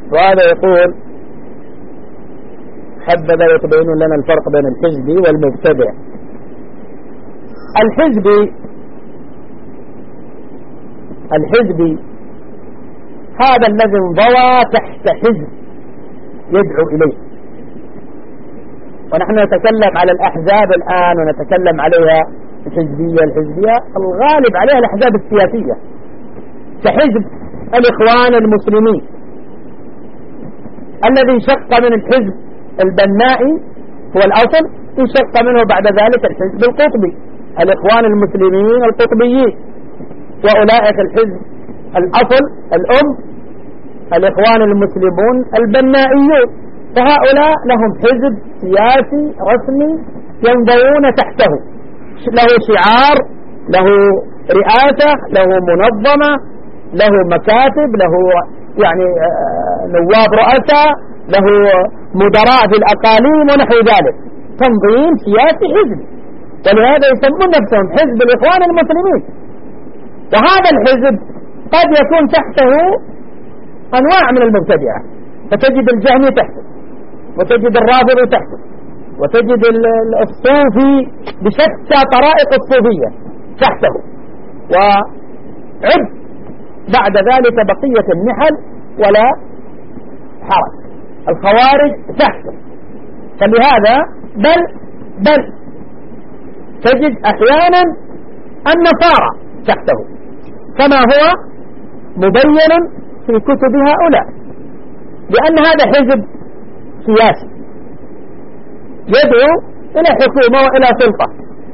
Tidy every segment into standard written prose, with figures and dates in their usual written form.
وهذا يقول حبذا يتبين لنا الفرق بين الحزبي والمبتدع. الحزبي هذا الذي انضوى تحت حزب يدعو إليه، ونحن نتكلم على الأحزاب الآن ونتكلم عليها الحزبية الغالب عليها الأحزاب السياسية، كحزب الإخوان المسلمين الذي انشق من الحزب البنائي هو الأصل، انشق منه بعد ذلك الحزب القطبي، الإخوان المسلمين القطبيين، وأولئك الحزب الأصل الأم الإخوان المسلمون البنائيون، فهؤلاء لهم حزب سياسي رسمي ينضوون تحته، له شعار، له رئاسة، له منظمة، له مكاتب، له يعني نواب رؤساء، له مدراء في الأقاليم ونحو ذلك، تنظيم سياسي حزبي، ولهذا يسمون نفسهم حزب الإخوان المسلمين. وهذا الحزب قد يكون تحته أنواع من المبتدعة، فتجد الجهمي تحته، وتجد الرافضي تحته، وتجد الصوفي بشتى طرائق الصوفية تحته، وعد بعد ذلك بقية النحل ولا حرج، الخوارج تحته. فلهذا بل تجد أحيانا النصارى تحته، كما هو مبين في كتب هؤلاء، لأن هذا حزب سياسي يدعو إلى حكومة وإلى سلطة،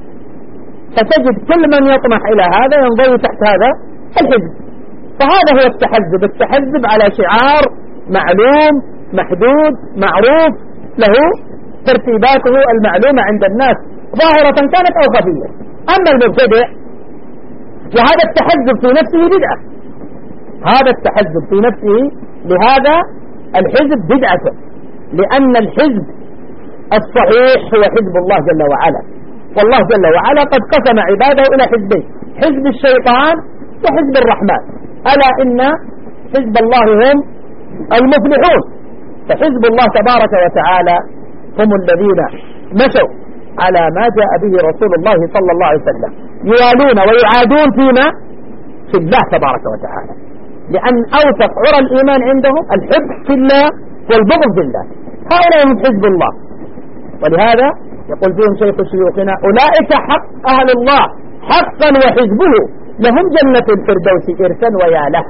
فتجد كل من يطمح إلى هذا ينضوي تحت هذا الحزب. فهذا هو التحزب على شعار معلوم محدود معروف، له ترتيباته المعلومة عند الناس ظاهرة كانت أو خفية. أما المبتدع وهذا التحزب في نفسه بدعة، هذا التحزب في نفسه لهذا الحزب بدعة، لأن الحزب الصحيح هو حزب الله جل وعلا، والله جل وعلا قد قسم عباده إلى حزبين، حزب الشيطان وحزب الرحمن، ألا إن حزب الله هم المفلحون. فحزب الله تبارك وتعالى هم الذين مشوا على ما جاء به رسول الله صلى الله عليه وسلم، يوالون ويعادون فيما في الله تبارك وتعالى، لأن أوثق عرى الإيمان عندهم الحب في الله والبغض في الله، هؤلاء هم حزب الله. ولهذا يقول فيهم شيخ شيوخنا أولئك حق أهل الله حقا وحزبه لهم جنة الفردوس إرثا ويا له.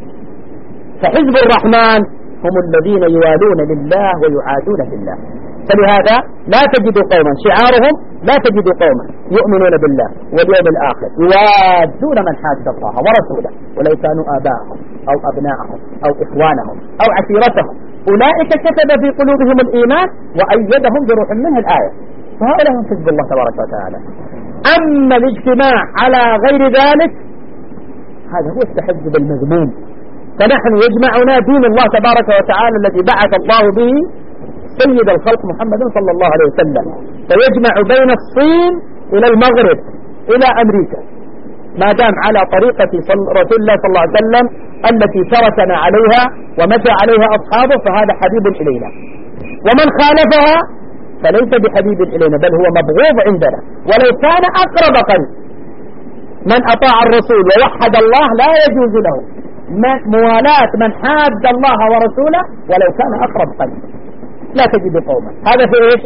فحزب الرحمن هم الذين يوالون لله ويعادون في الله. فلهذا لا تجد قوما شعارهم، لا تجد قوما يؤمنون بالله واليوم الآخر يوادون من حاد الله ورسوله ولو كانوا آباءهم أو أبناءهم أو إخوانهم أو عشيرتهم، أولئك كتب في قلوبهم الإيمان وأيدهم بروح منه الآية، فهؤلاء هم حزب الله تبارك وتعالى. أما الاجتماع على غير ذلك هذا هو التحزب المذموم. فنحن يجمعنا دين الله تبارك وتعالى الذي بعث الله به سيد الخلق محمد صلى الله عليه وسلم، فيجمع بين الصين إلى المغرب إلى أمريكا، ما دام على طريقة رسول الله صلى الله عليه وسلم التي تركنا عليها ومشى عليها أصحابه، فهذا حبيب إلينا، ومن خالفها فليس بحبيب إلينا بل هو مبغوض عندنا ولو كان أقرب قريب. من أطاع الرسول ووحد الله لا يجوز له موالاة من حاد الله ورسوله ولو كان أقرب قريب. لا تجد قوما. هذا في إيش؟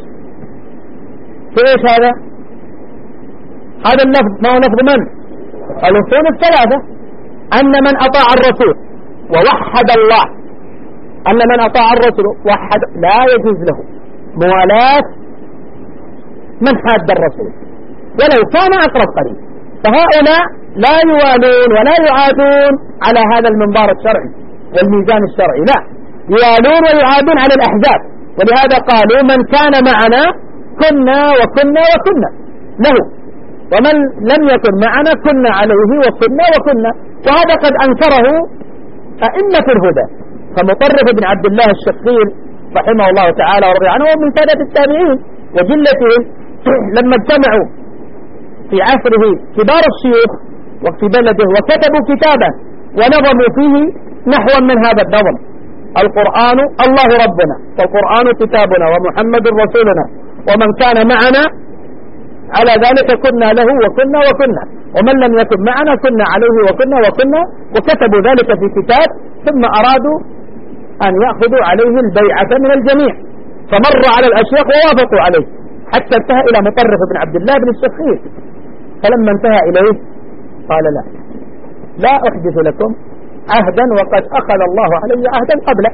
في إيش هذا؟ هذا اللفظ ما هو لفظ من؟ الأصول الثلاثة، أن من أطاع الرسول ووحد الله، أن من أطاع الرسول وحد لا يجوز له موالاة من حاد الرسول ولو كان أقرب قريب. فهؤلاء لا يوالون ولا يعادون على هذا المنبار الشرعي والميزان الشرعي، لا، يوالون ويعادون على الأحزاب. ولهذا قالوا من كان معنا كنا وكنا وكنا له، ومن لم يكن معنا كنا عليه وكنا وكنا. وهذا قد أنكره أئمة الهدى، فمطرف بن عبد الله الشقير رحمه الله تعالى ورضي عنه ومن سادة التابعين وجلتهم لما اجتمعوا في عصره كبار الشيوخ وفي بلده وكتبوا كتابا ونظموا فيه نحو من هذا النظم، القرآن الله ربنا والقرآن كتابنا ومحمد رسولنا ومن كان معنا على ذلك كنا له وكنا ومن لم يكن معنا كنا عليه وكنا وكتبوا ذلك في كتاب ثم أرادوا أن يأخذوا عليه البيعة من الجميع فمروا على الأشياخ ووافقوا عليه حتى انتهى إلى مطرف بن عبد الله بن الشخير فلما انتهى إليه قال لا أحدث لكم عهدا وقد أخذ الله علي عهدا قبله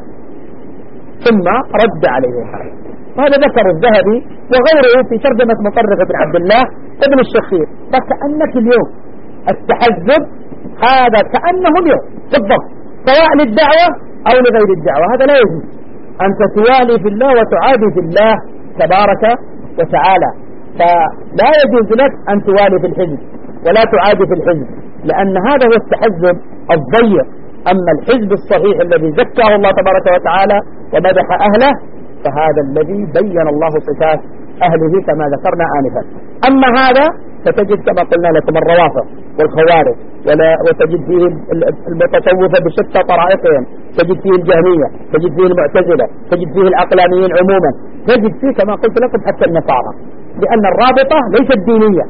ثم رد عليه الحال. وهذا ذكر الذهبي وغيره في ترجمة مطرف بن عبد الله ابن الشخير. فكأنك اليوم التحزب هذا كأنه اليوم بالضبط سواء للدعوة أو لغير الدعوة. هذا لا يجوز أنت توالي في الله وتعادي في الله تبارك وتعالى. فلا يجوز لك أن توالي في الحزب ولا تعادي في الحزب لأن هذا هو التحزب الضيق. أما الحزب الصحيح الذي زكاه الله تبارك وتعالى ومدح أهله فهذا الذي بين الله صفات أهله كما ذكرنا آنفا. أما هذا فتجد كما قلنا لكم الروافض والخوارج وتجد فيه المتصوفة بشتى طرائقهم، تجد فيه الجهمية، تجد فيه المعتزلة، تجد فيه العقلانيين عموما، تجد فيه كما قلت لكم حتى النصارى لأن الرابطة ليست دينية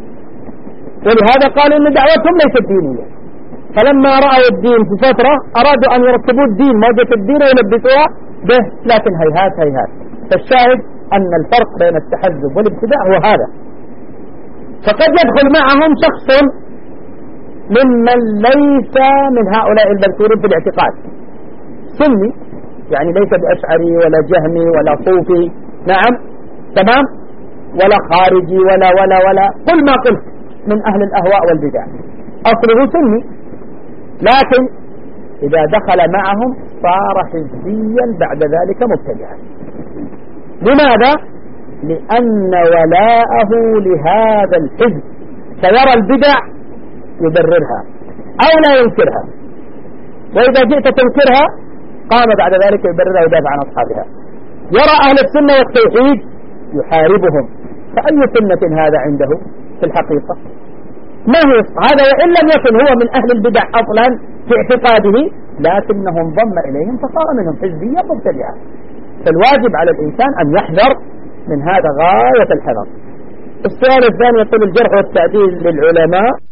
ولهذا قالوا أن دعوتهم ليست دينية. فلما رأوا الدين في فترة أرادوا أن يركبوا الدين موجة الدين ويلبسوها به لكن هيهات. فالشاهد أن الفرق بين التحزب والابتداع هو هذا. فقد يدخل معهم شخص ممن ليس من هؤلاء المذكورين في الاعتقاد سني يعني ليس بأشعري ولا جهمي ولا صوفي نعم تمام ولا خارجي ولا كل ما قلت من أهل الأهواء والبدع أصله سني لكن إذا دخل معهم صار حزبيا بعد ذلك مبتدعا. لماذا؟ لأن ولاءه لهذا الحزب سيرى البدع يبررها أو لا ينكرها وإذا جئت تنكرها قام بعد ذلك يبررها ويدافع عن أصحابها. يرى أهل السنة والتوحيد يحاربهم. فأي سنة هذا عنده في الحقيقة؟ ما هو هذا وإن لم يكن هو من أهل البدع أصلا في اعتقاده لكنه انضم إليهم فصار منهم حزبيا مبتدعا. فالواجب على الإنسان أن يحذر من هذا غاية الحذر. السؤال الثاني يقول الجرح والتعديل للعلماء